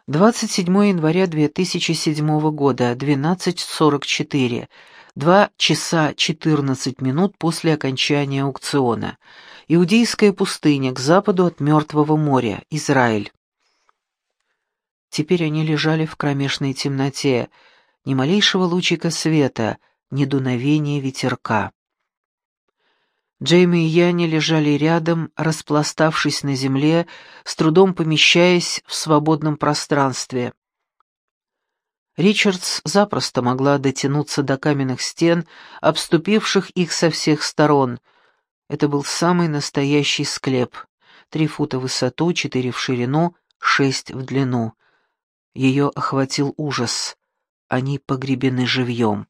27 января 2007 года, 12:44, 2 часа 14 минут после окончания аукциона. Иудейская пустыня, к западу от Мертвого моря, Израиль. Теперь они лежали в кромешной темноте, ни малейшего лучика света, ни дуновения ветерка. Джейми и Яни лежали рядом, распластавшись на земле, с трудом помещаясь в свободном пространстве. Ричардс запросто могла дотянуться до каменных стен, обступивших их со всех сторон. Это был самый настоящий склеп. 3 фута в высоту, 4 в ширину, 6 в длину. Ее охватил ужас. Они погребены живьем.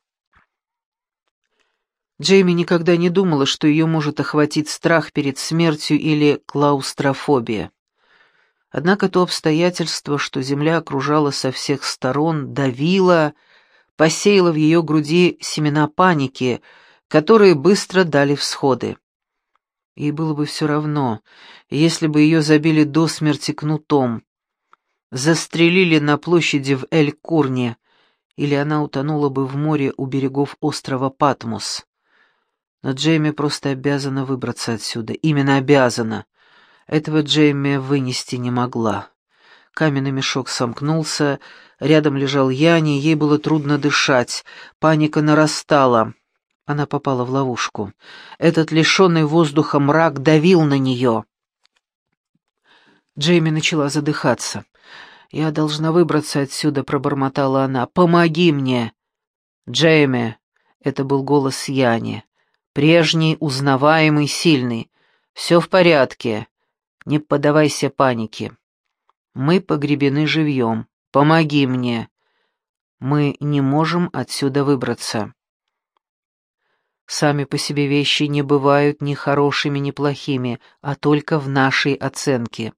Джейми никогда не думала, что ее может охватить страх перед смертью или клаустрофобия. Однако то обстоятельство, что земля окружала со всех сторон, давило, посеяло в ее груди семена паники, которые быстро дали всходы. Ей было бы все равно, если бы ее забили до смерти кнутом, застрелили на площади в Эль-Курне, или она утонула бы в море у берегов острова Патмос. Но Джейми просто обязана выбраться отсюда. Именно обязана. Этого Джейми вынести не могла. Каменный мешок сомкнулся, рядом лежал Яни, ей было трудно дышать. Паника нарастала. Она попала в ловушку. Этот лишенный воздуха мрак давил на нее. Джейми начала задыхаться. «Я должна выбраться отсюда», — пробормотала она. «Помоги мне!» «Джейми!» — это был голос Яни. Прежний, узнаваемый, сильный. «Все в порядке. Не поддавайся панике. Мы погребены живьем. Помоги мне. Мы не можем отсюда выбраться». Сами по себе вещи не бывают ни хорошими, ни плохими, а только в нашей оценке.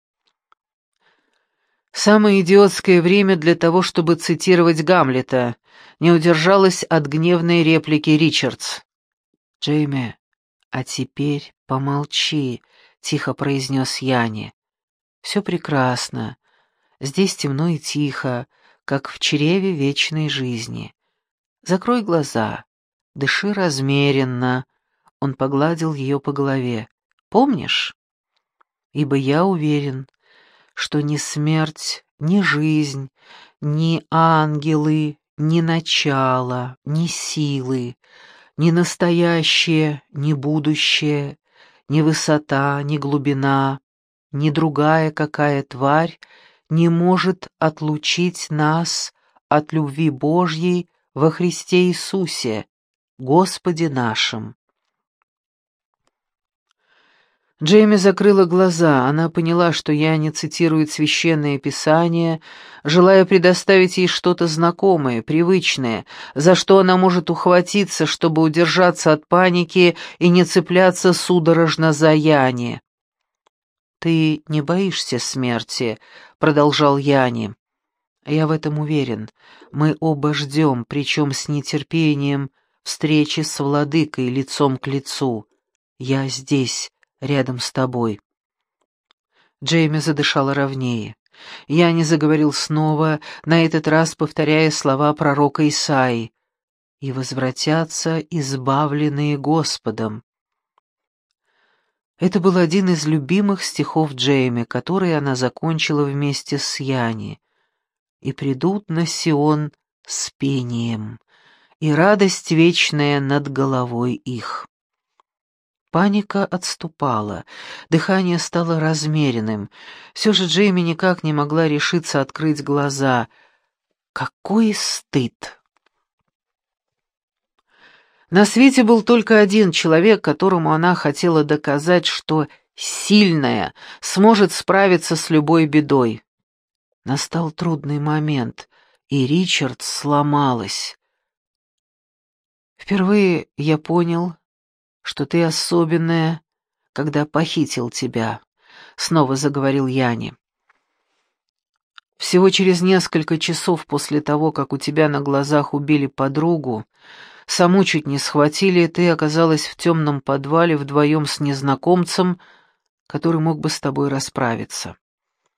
Самое идиотское время для того, чтобы цитировать Гамлета, не удержалась от гневной реплики Ричардс. «Джейми, а теперь помолчи», — тихо произнес Яни. «Все прекрасно. Здесь темно и тихо, как в чреве вечной жизни. Закрой глаза, дыши размеренно». Он погладил ее по голове. «Помнишь? Ибо я уверен, что ни смерть, ни жизнь, ни ангелы, ни начало, ни силы, ни настоящее, ни будущее, ни высота, ни глубина, ни другая какая тварь не может отлучить нас от любви Божьей во Христе Иисусе, Господе нашим». Джейми закрыла глаза. Она поняла, что Яни цитирует Священное Писание, желая предоставить ей что-то знакомое, привычное, за что она может ухватиться, чтобы удержаться от паники и не цепляться судорожно за Яни. «Ты не боишься смерти?» — продолжал Яни. «Я в этом уверен. Мы оба ждем, причем с нетерпением, встречи с Владыкой лицом к лицу. Я здесь, рядом с тобой». Джейми задышала ровнее. Яни заговорил снова, на этот раз повторяя слова пророка Исаии: «И возвратятся избавленные Господом». Это был один из любимых стихов Джейми, который она закончила вместе с Яни. «И придут на Сион с пением, и радость вечная над головой их». Паника отступала, дыхание стало размеренным. Все же Джейми никак не могла решиться открыть глаза. Какой стыд! На свете был только один человек, которому она хотела доказать, что сильная сможет справиться с любой бедой. Настал трудный момент, и Ричард сломалась. «Впервые я понял, что ты особенная, когда похитил тебя», — снова заговорил Яни. «Всего через несколько часов после того, как у тебя на глазах убили подругу, саму чуть не схватили, ты оказалась в темном подвале вдвоем с незнакомцем, который мог бы с тобой расправиться.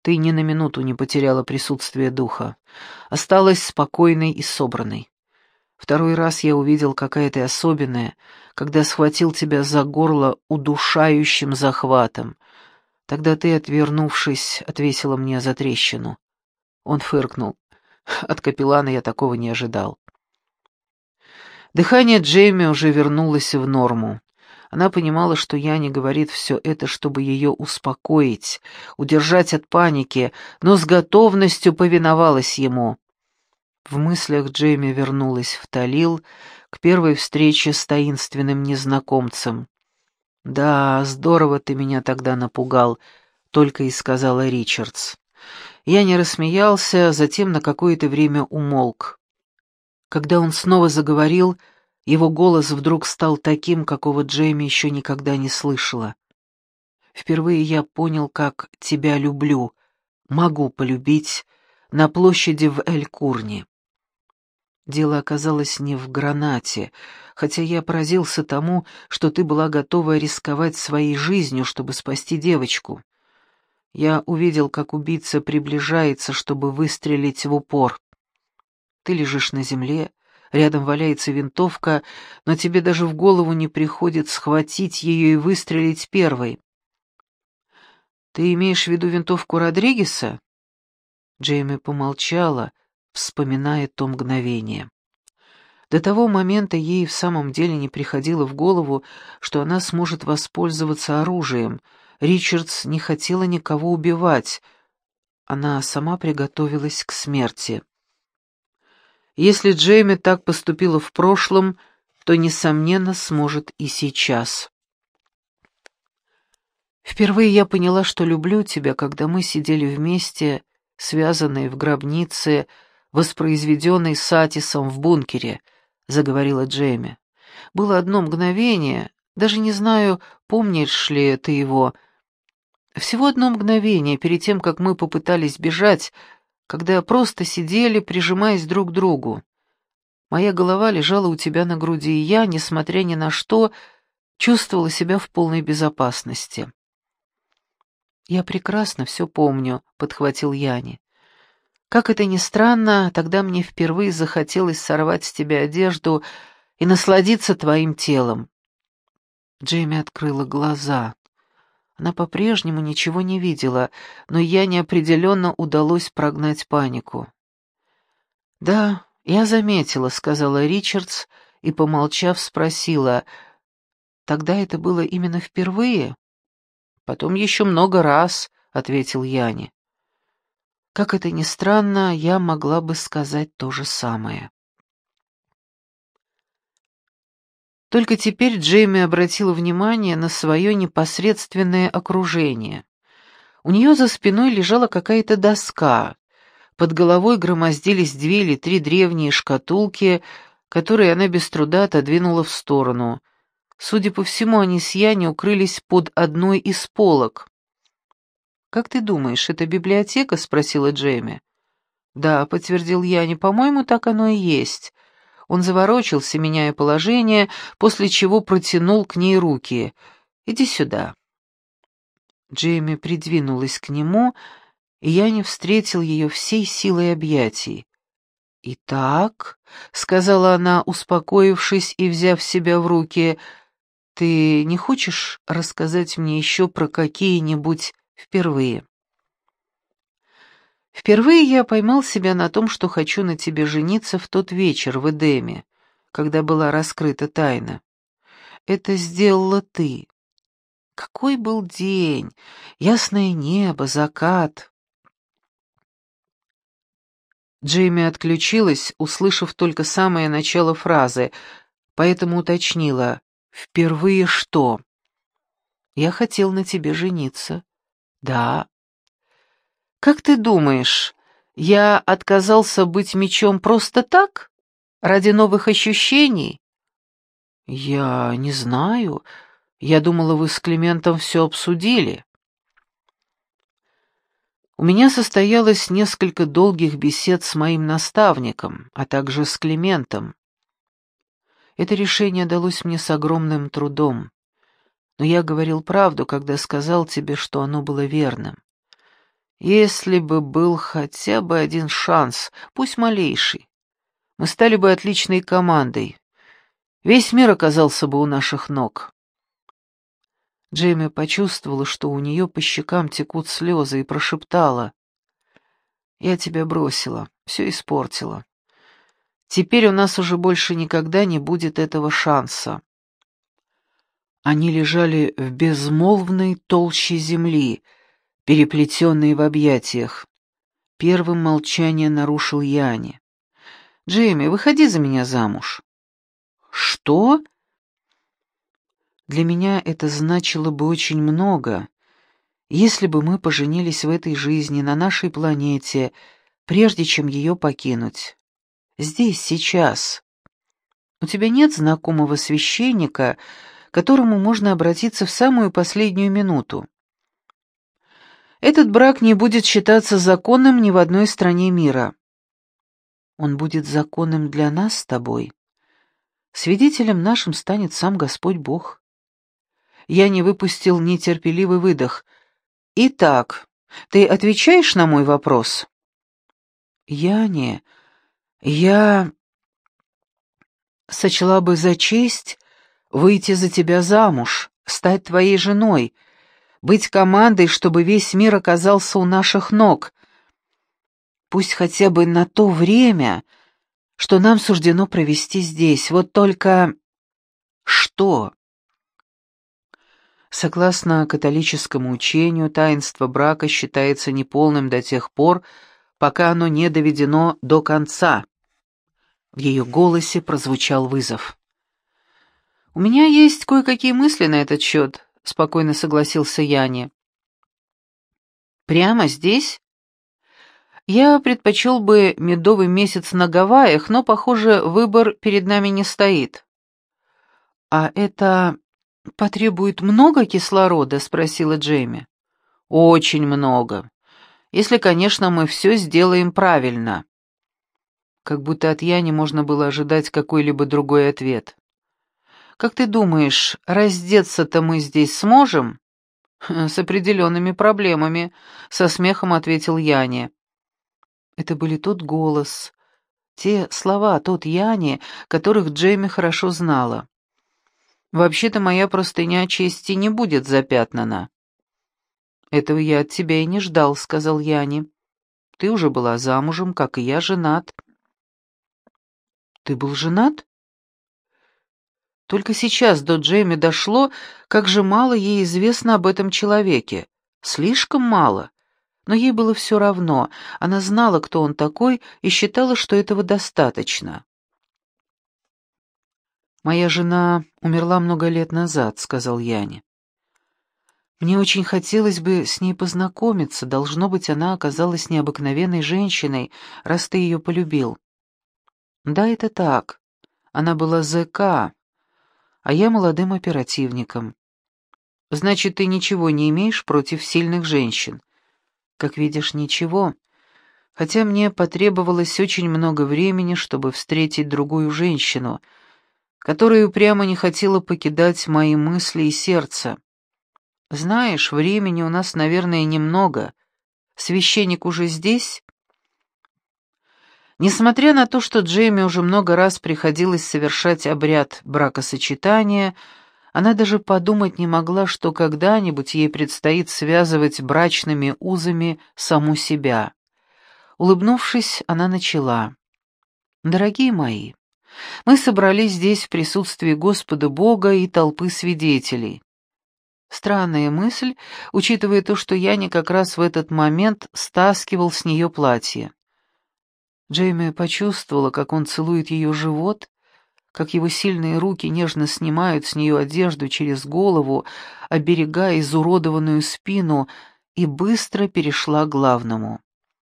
Ты ни на минуту не потеряла присутствие духа. Осталась спокойной и собранной. Второй раз я увидел, какая ты особенная, когда схватил тебя за горло удушающим захватом. Тогда ты, отвернувшись, отвесила мне затрещину. Он фыркнул. От капеллана я такого не ожидал. Дыхание Джейми уже вернулось в норму. Она понимала, что Яни говорит все это, чтобы ее успокоить, удержать от паники, но с готовностью повиновалась ему. В мыслях Джейми вернулась в Талил к первой встрече с таинственным незнакомцем. «Да, здорово ты меня тогда напугал», — только и сказала Ричардс. Я не рассмеялся, затем на какое-то время умолк. Когда он снова заговорил, его голос вдруг стал таким, какого Джейми еще никогда не слышала. «Впервые я понял, как тебя люблю, могу полюбить, на площади в Эль-Курни. Дело оказалось не в гранате, хотя я поразился тому, что ты была готова рисковать своей жизнью, чтобы спасти девочку. Я увидел, как убийца приближается, чтобы выстрелить в упор. Ты лежишь на земле, рядом валяется винтовка, но тебе даже в голову не приходит схватить ее и выстрелить первой. Ты имеешь в виду винтовку Родригеса? Джейми помолчала, вспоминая то мгновение. До того момента ей в самом деле не приходило в голову, что она сможет воспользоваться оружием. Ричардс не хотела никого убивать. Она сама приготовилась к смерти. Если Джейми так поступила в прошлом, то, несомненно, сможет и сейчас. Впервые я поняла, что люблю тебя, когда мы сидели вместе, связанные в гробнице, воспроизведенной Сатисом в бункере, — заговорила Джейми. Было одно мгновение, даже не знаю, помнишь ли ты его. Всего одно мгновение перед тем, как мы попытались бежать, когда просто сидели, прижимаясь друг к другу. Моя голова лежала у тебя на груди, и я, несмотря ни на что, чувствовала себя в полной безопасности. «Я прекрасно все помню», — подхватил Яни. «Как это ни странно, тогда мне впервые захотелось сорвать с тебя одежду и насладиться твоим телом». Джейми открыла глаза. Она по-прежнему ничего не видела, но Яне определенно удалось прогнать панику. «Да, я заметила», — сказала Ричардс и, помолчав, спросила, «тогда это было именно впервые?» «Потом еще много раз», — ответил Яни. Как это ни странно, я могла бы сказать то же самое. Только теперь Джейми обратила внимание на свое непосредственное окружение. У нее за спиной лежала какая-то доска. Под головой громоздились 2 или 3 древние шкатулки, которые она без труда отодвинула в сторону. Судя по всему, они с Яни укрылись под одной из полок. «Как ты думаешь, это библиотека?» — спросила Джейми. «Да», — подтвердил Яни, — «по-моему, так оно и есть». Он заворочился, меняя положение, после чего протянул к ней руки. «Иди сюда». Джейми придвинулась к нему, и Яни встретил ее всей силой объятий. «Итак», — сказала она, успокоившись и взяв себя в руки, — «ты не хочешь рассказать мне еще про какие-нибудь впервые?» «Впервые я поймал себя на том, что хочу на тебе жениться в тот вечер в Эдеме, когда была раскрыта тайна. Это сделала ты. Какой был день! Ясное небо, закат!» Джейми отключилась, услышав только самое начало фразы, поэтому уточнила: «Впервые что?» «Я хотел на тебе жениться». «Да». «Как ты думаешь, я отказался быть мечом просто так? Ради новых ощущений?» «Я не знаю. Я думала, вы с Климентом все обсудили». У меня состоялось несколько долгих бесед с моим наставником, а также с Климентом. Это решение далось мне с огромным трудом, но я говорил правду, когда сказал тебе, что оно было верным. Если бы был хотя бы один шанс, пусть малейший, мы стали бы отличной командой. Весь мир оказался бы у наших ног». Джейми почувствовала, что у нее по щекам текут слезы, и прошептала: «Я тебя бросила, все испортила. Теперь у нас уже больше никогда не будет этого шанса». Они лежали в безмолвной толще земли, переплетенные в объятиях. Первым молчание нарушил Яни. «Джейми, выходи за меня замуж». «Что?» «Для меня это значило бы очень много, если бы мы поженились в этой жизни, на нашей планете, прежде чем ее покинуть. Здесь, сейчас. У тебя нет знакомого священника, к которому можно обратиться в самую последнюю минуту? Этот брак не будет считаться законным ни в одной стране мира. Он будет законным для нас с тобой. Свидетелем нашим станет сам Господь Бог». Я не выпустил нетерпеливый выдох. «Итак, ты отвечаешь на мой вопрос?» Я сочла бы за честь выйти за тебя замуж, стать твоей женой, быть командой, чтобы весь мир оказался у наших ног. Пусть хотя бы на то время, что нам суждено провести здесь. Вот только... Что? Согласно католическому учению, таинство брака считается неполным до тех пор, пока оно не доведено до конца. В ее голосе прозвучал вызов. «У меня есть кое-какие мысли на этот счет», — спокойно согласился Яни. «Прямо здесь? Я предпочел бы медовый месяц на Гавайях, но, похоже, выбор перед нами не стоит». «А это потребует много кислорода?» — спросила Джейми. «Очень много. Если, конечно, мы все сделаем правильно». Как будто от Яни можно было ожидать какой-либо другой ответ. «Как ты думаешь, раздеться-то мы здесь сможем?» «С определенными проблемами», — со смехом ответил Яни. Это были тот голос, те слова, тот Яни, которых Джейми хорошо знала. «Вообще-то моя простыня чести не будет запятнана». «Этого я от тебя и не ждал», — сказал Яни. «Ты уже была замужем, как и я женат». «Ты был женат?» Только сейчас до Джейми дошло, как же мало ей известно об этом человеке. Слишком мало. Но ей было все равно. Она знала, кто он такой, и считала, что этого достаточно. «Моя жена умерла много лет назад», — сказал Яни. «Мне очень хотелось бы с ней познакомиться. Должно быть, она оказалась необыкновенной женщиной, раз ты ее полюбил». «Да, это так. Она была зэка, а я молодым оперативником». «Значит, ты ничего не имеешь против сильных женщин?» «Как видишь, ничего. Хотя мне потребовалось очень много времени, чтобы встретить другую женщину, которая упрямо не хотела покидать мои мысли и сердце. Знаешь, времени у нас, наверное, немного. Священник уже здесь?» Несмотря на то, что Джейми уже много раз приходилось совершать обряд бракосочетания, она даже подумать не могла, что когда-нибудь ей предстоит связывать брачными узами саму себя. Улыбнувшись, она начала. «Дорогие мои, мы собрались здесь в присутствии Господа Бога и толпы свидетелей». Странная мысль, учитывая то, что Яни как раз в этот момент стаскивал с нее платье. Джейми почувствовала, как он целует ее живот, как его сильные руки нежно снимают с нее одежду через голову, оберегая изуродованную спину, и быстро перешла к главному.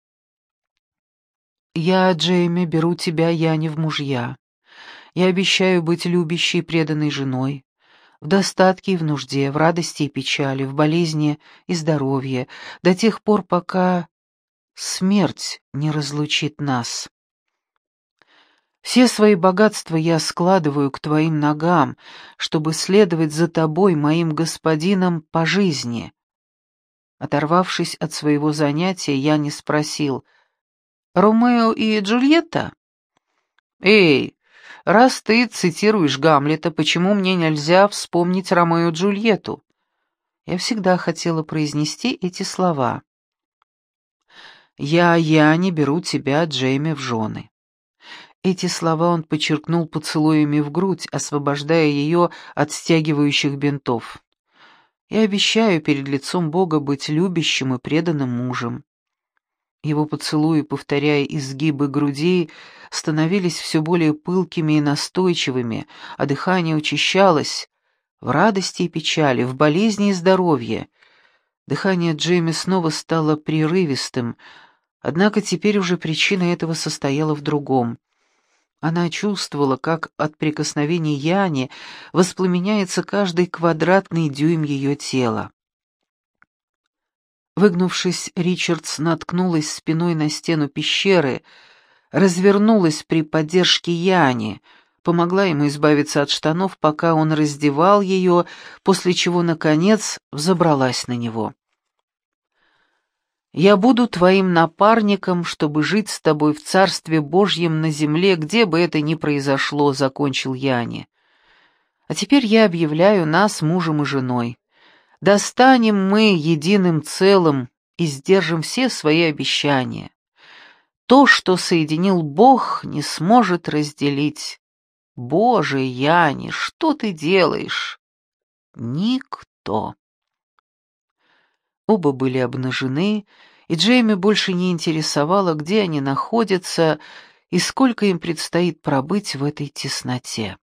«Я, Джейми, беру тебя, Яни, в мужья. Я обещаю быть любящей и преданной женой, в достатке и в нужде, в радости и печали, в болезни и здоровье, до тех пор, пока смерть не разлучит нас. Все свои богатства я складываю к твоим ногам, чтобы следовать за тобой, моим господином, по жизни. Оторвавшись от своего занятия, я не спросил: «Ромео и Джульетта?» «Эй, раз ты цитируешь Гамлета, почему мне нельзя вспомнить Ромео и Джульетту?» Я всегда хотела произнести эти слова. «Я не беру тебя, Джейми, в жены». Эти слова он подчеркнул поцелуями в грудь, освобождая ее от стягивающих бинтов. «Я обещаю перед лицом Бога быть любящим и преданным мужем». Его поцелуи, повторяя изгибы груди, становились все более пылкими и настойчивыми, а дыхание учащалось в радости и печали, в болезни и здоровье. Дыхание Джейми снова стало прерывистым, однако теперь уже причина этого состояла в другом. Она чувствовала, как от прикосновений Яни воспламеняется каждый квадратный дюйм ее тела. Выгнувшись, Ричардс наткнулась спиной на стену пещеры, развернулась при поддержке Яни, помогла ему избавиться от штанов, пока он раздевал ее, после чего, наконец, взобралась на него. «Я буду твоим напарником, чтобы жить с тобой в Царстве Божьем на земле, где бы это ни произошло», — закончил Яни. «А теперь я объявляю нас мужем и женой. Достанем мы единым целым и сдержим все свои обещания. То, что соединил Бог, не сможет разделить. Боже, Яни, что ты делаешь?» «Никто». Оба были обнажены, и Джейми больше не интересовало, где они находятся и сколько им предстоит пробыть в этой тесноте.